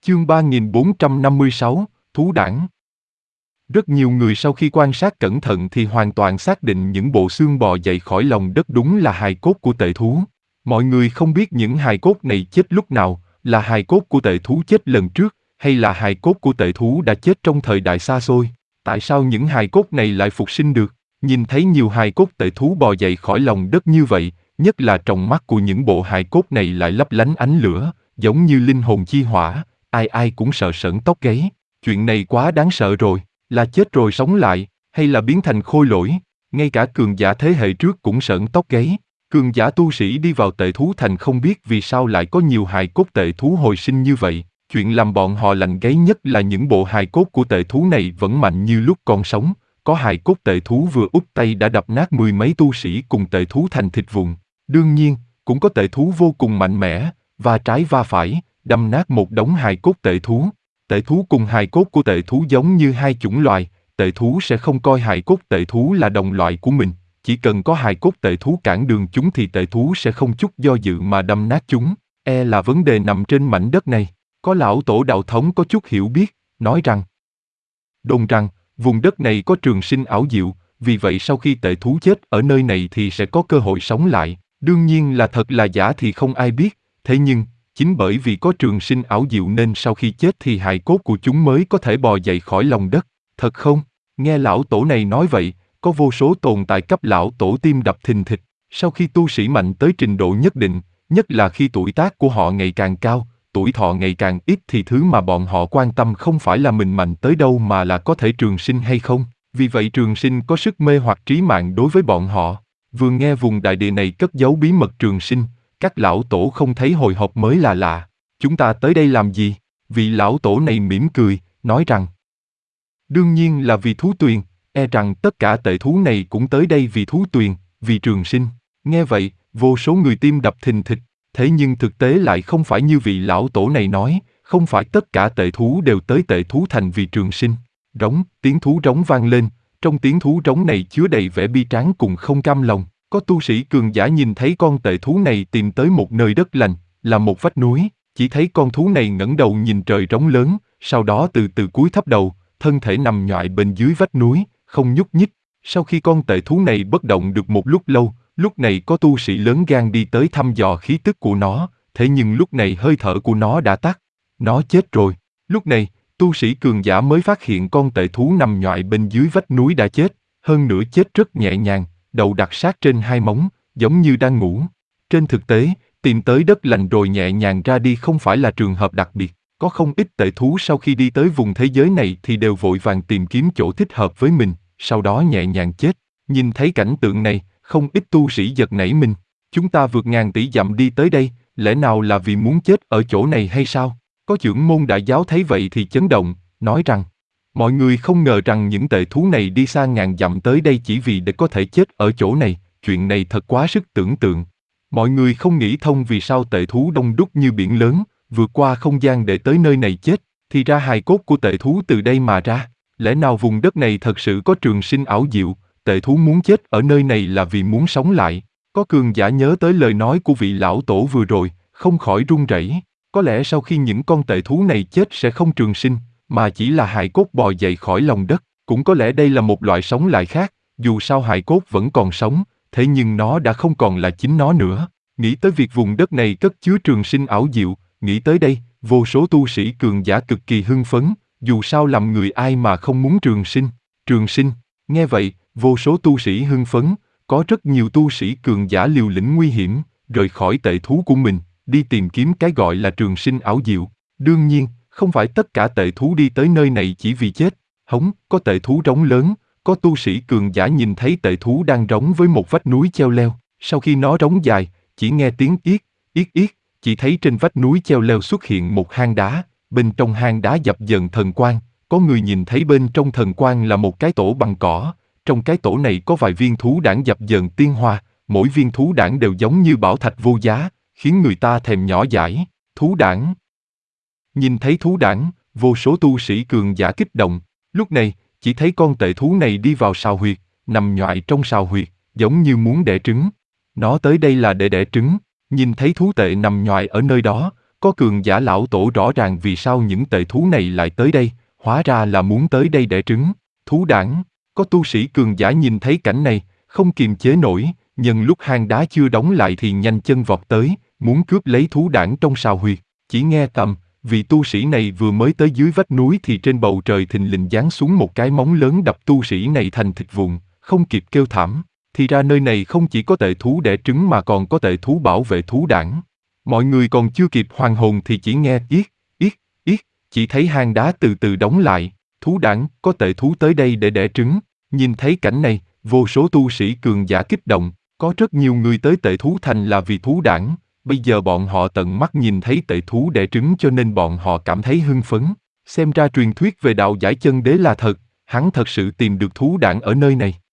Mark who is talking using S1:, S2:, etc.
S1: Chương 3456, Thú đản. Rất nhiều người sau khi quan sát cẩn thận thì hoàn toàn xác định những bộ xương bò dậy khỏi lòng đất đúng là hài cốt của tệ thú. Mọi người không biết những hài cốt này chết lúc nào, là hài cốt của tệ thú chết lần trước, hay là hài cốt của tệ thú đã chết trong thời đại xa xôi. Tại sao những hài cốt này lại phục sinh được? Nhìn thấy nhiều hài cốt tệ thú bò dậy khỏi lòng đất như vậy, nhất là trong mắt của những bộ hài cốt này lại lấp lánh ánh lửa, giống như linh hồn chi hỏa, ai ai cũng sợ sởn tóc gáy. Chuyện này quá đáng sợ rồi, là chết rồi sống lại, hay là biến thành khôi lỗi? Ngay cả cường giả thế hệ trước cũng sởn tóc gáy. Cường giả tu sĩ đi vào tệ thú thành không biết vì sao lại có nhiều hài cốt tệ thú hồi sinh như vậy. Chuyện làm bọn họ lạnh gáy nhất là những bộ hài cốt của tệ thú này vẫn mạnh như lúc còn sống. Có hài cốt tệ thú vừa úp tay đã đập nát mười mấy tu sĩ cùng tệ thú thành thịt vụn. Đương nhiên, cũng có tệ thú vô cùng mạnh mẽ, va trái va phải, đâm nát một đống hài cốt tệ thú. Tệ thú cùng hài cốt của tệ thú giống như hai chủng loài, tệ thú sẽ không coi hài cốt tệ thú là đồng loại của mình. Chỉ cần có hài cốt tệ thú cản đường chúng thì tệ thú sẽ không chút do dự mà đâm nát chúng. Là vấn đề nằm trên mảnh đất này. Có lão tổ đạo thống có chút hiểu biết, nói rằng đồn rằng, vùng đất này có trường sinh ảo diệu, vì vậy sau khi tệ thú chết ở nơi này thì sẽ có cơ hội sống lại. Đương nhiên là thật là giả thì không ai biết, thế nhưng, chính bởi vì có trường sinh ảo diệu nên sau khi chết thì hài cốt của chúng mới có thể bò dậy khỏi lòng đất. Thật không? Nghe lão tổ này nói vậy, có vô số tồn tại cấp lão tổ tim đập thình thịch. Sau khi tu sĩ mạnh tới trình độ nhất định, nhất là khi tuổi tác của họ ngày càng cao, tuổi thọ ngày càng ít thì thứ mà bọn họ quan tâm không phải là mình mạnh tới đâu mà là có thể trường sinh hay không. Vì vậy trường sinh có sức mê hoặc trí mạng đối với bọn họ. Vừa nghe vùng đại địa này cất giấu bí mật trường sinh, các lão tổ không thấy hồi hộp mới là lạ. Chúng ta tới đây làm gì? Vị lão tổ này mỉm cười, nói rằng đương nhiên là vì thú tuyền, rằng tất cả tệ thú này cũng tới đây vì thú tuyền, vì trường sinh. Nghe vậy, vô số người tim đập thình thịch, thế nhưng thực tế lại không phải như vị lão tổ này nói, không phải tất cả tệ thú đều tới tệ thú thành vì trường sinh. Rống, tiếng thú rống vang lên, trong tiếng thú rống này chứa đầy vẻ bi tráng cùng không cam lòng. Có tu sĩ cường giả nhìn thấy con tệ thú này tìm tới một nơi đất lành, là một vách núi, chỉ thấy con thú này ngẩng đầu nhìn trời rống lớn, sau đó từ từ cúi thấp đầu, thân thể nằm nhoại bên dưới vách núi, không nhúc nhích. Sau khi con tệ thú này bất động được một lúc lâu, lúc này có tu sĩ lớn gan đi tới thăm dò khí tức của nó, thế nhưng lúc này hơi thở của nó đã tắt. Nó chết rồi. Lúc này, tu sĩ cường giả mới phát hiện con tệ thú nằm nhoại bên dưới vách núi đã chết, hơn nữa chết rất nhẹ nhàng, đầu đặt sát trên hai móng, giống như đang ngủ. Trên thực tế, tìm tới đất lành rồi nhẹ nhàng ra đi không phải là trường hợp đặc biệt. Có không ít tệ thú sau khi đi tới vùng thế giới này thì đều vội vàng tìm kiếm chỗ thích hợp với mình, sau đó nhẹ nhàng chết. Nhìn thấy cảnh tượng này, không ít tu sĩ giật nảy mình. Chúng ta vượt ngàn tỷ dặm đi tới đây, lẽ nào là vì muốn chết ở chỗ này hay sao? Có trưởng môn đại giáo thấy vậy thì chấn động, nói rằng mọi người không ngờ rằng những tệ thú này đi xa ngàn dặm tới đây chỉ vì để có thể chết ở chỗ này, chuyện này thật quá sức tưởng tượng. Mọi người không nghĩ thông vì sao tệ thú đông đúc như biển lớn, vượt qua không gian để tới nơi này chết, thì ra hài cốt của tệ thú từ đây mà ra. Lẽ nào vùng đất này thật sự có trường sinh ảo diệu, tệ thú muốn chết ở nơi này là vì muốn sống lại. Có cường giả nhớ tới lời nói của vị lão tổ vừa rồi, không khỏi run rẩy. Có lẽ sau khi những con tệ thú này chết sẽ không trường sinh, mà chỉ là hài cốt bò dậy khỏi lòng đất. Cũng có lẽ đây là một loại sống lại khác, dù sao hài cốt vẫn còn sống, thế nhưng nó đã không còn là chính nó nữa. Nghĩ tới việc vùng đất này cất chứa trường sinh ảo diệu, nghĩ tới đây, vô số tu sĩ cường giả cực kỳ hưng phấn, dù sao làm người ai mà không muốn trường sinh. Trường sinh, nghe vậy, vô số tu sĩ hưng phấn, có rất nhiều tu sĩ cường giả liều lĩnh nguy hiểm, rời khỏi tệ thú của mình, đi tìm kiếm cái gọi là trường sinh ảo diệu. Đương nhiên, không phải tất cả tệ thú đi tới nơi này chỉ vì chết. Có tệ thú rống lớn, có tu sĩ cường giả nhìn thấy tệ thú đang rống với một vách núi treo leo. Sau khi nó rống dài, chỉ nghe tiếng yết, yết yết, chỉ thấy trên vách núi treo leo xuất hiện một hang đá, bên trong hang đá dập dờn thần quang, có người nhìn thấy bên trong thần quang là một cái tổ bằng cỏ, trong cái tổ này có vài viên thú đản dập dờn tiên hoa, mỗi viên thú đản đều giống như bảo thạch vô giá, khiến người ta thèm nhỏ dãi. Thú đản. Nhìn thấy thú đản, vô số tu sĩ cường giả kích động, lúc này, chỉ thấy con tệ thú này đi vào sào huyệt, nằm nhoại trong sào huyệt, giống như muốn đẻ trứng. Nó tới đây là để đẻ trứng. Nhìn thấy thú tệ nằm nhoại ở nơi đó, có cường giả lão tổ rõ ràng vì sao những tệ thú này lại tới đây, hóa ra là muốn tới đây đẻ trứng. Thú đản, có tu sĩ cường giả nhìn thấy cảnh này, không kiềm chế nổi, nhân lúc hang đá chưa đóng lại thì nhanh chân vọt tới, muốn cướp lấy thú đản trong sào huyệt. Chỉ nghe tầm, vị tu sĩ này vừa mới tới dưới vách núi thì trên bầu trời thình lình giáng xuống một cái móng lớn đập tu sĩ này thành thịt vụn, không kịp kêu thảm. Thì ra nơi này không chỉ có tệ thú đẻ trứng mà còn có tệ thú bảo vệ thú đản. Mọi người còn chưa kịp hoàn hồn thì chỉ nghe yết, yết, yết, chỉ thấy hang đá từ từ đóng lại. Thú đản, có tệ thú tới đây để đẻ trứng. Nhìn thấy cảnh này, vô số tu sĩ cường giả kích động, có rất nhiều người tới tệ thú thành là vì thú đản. Bây giờ bọn họ tận mắt nhìn thấy tệ thú đẻ trứng cho nên bọn họ cảm thấy hưng phấn. Xem ra truyền thuyết về đạo giải chân đế là thật, hắn thật sự tìm được thú đản ở nơi này.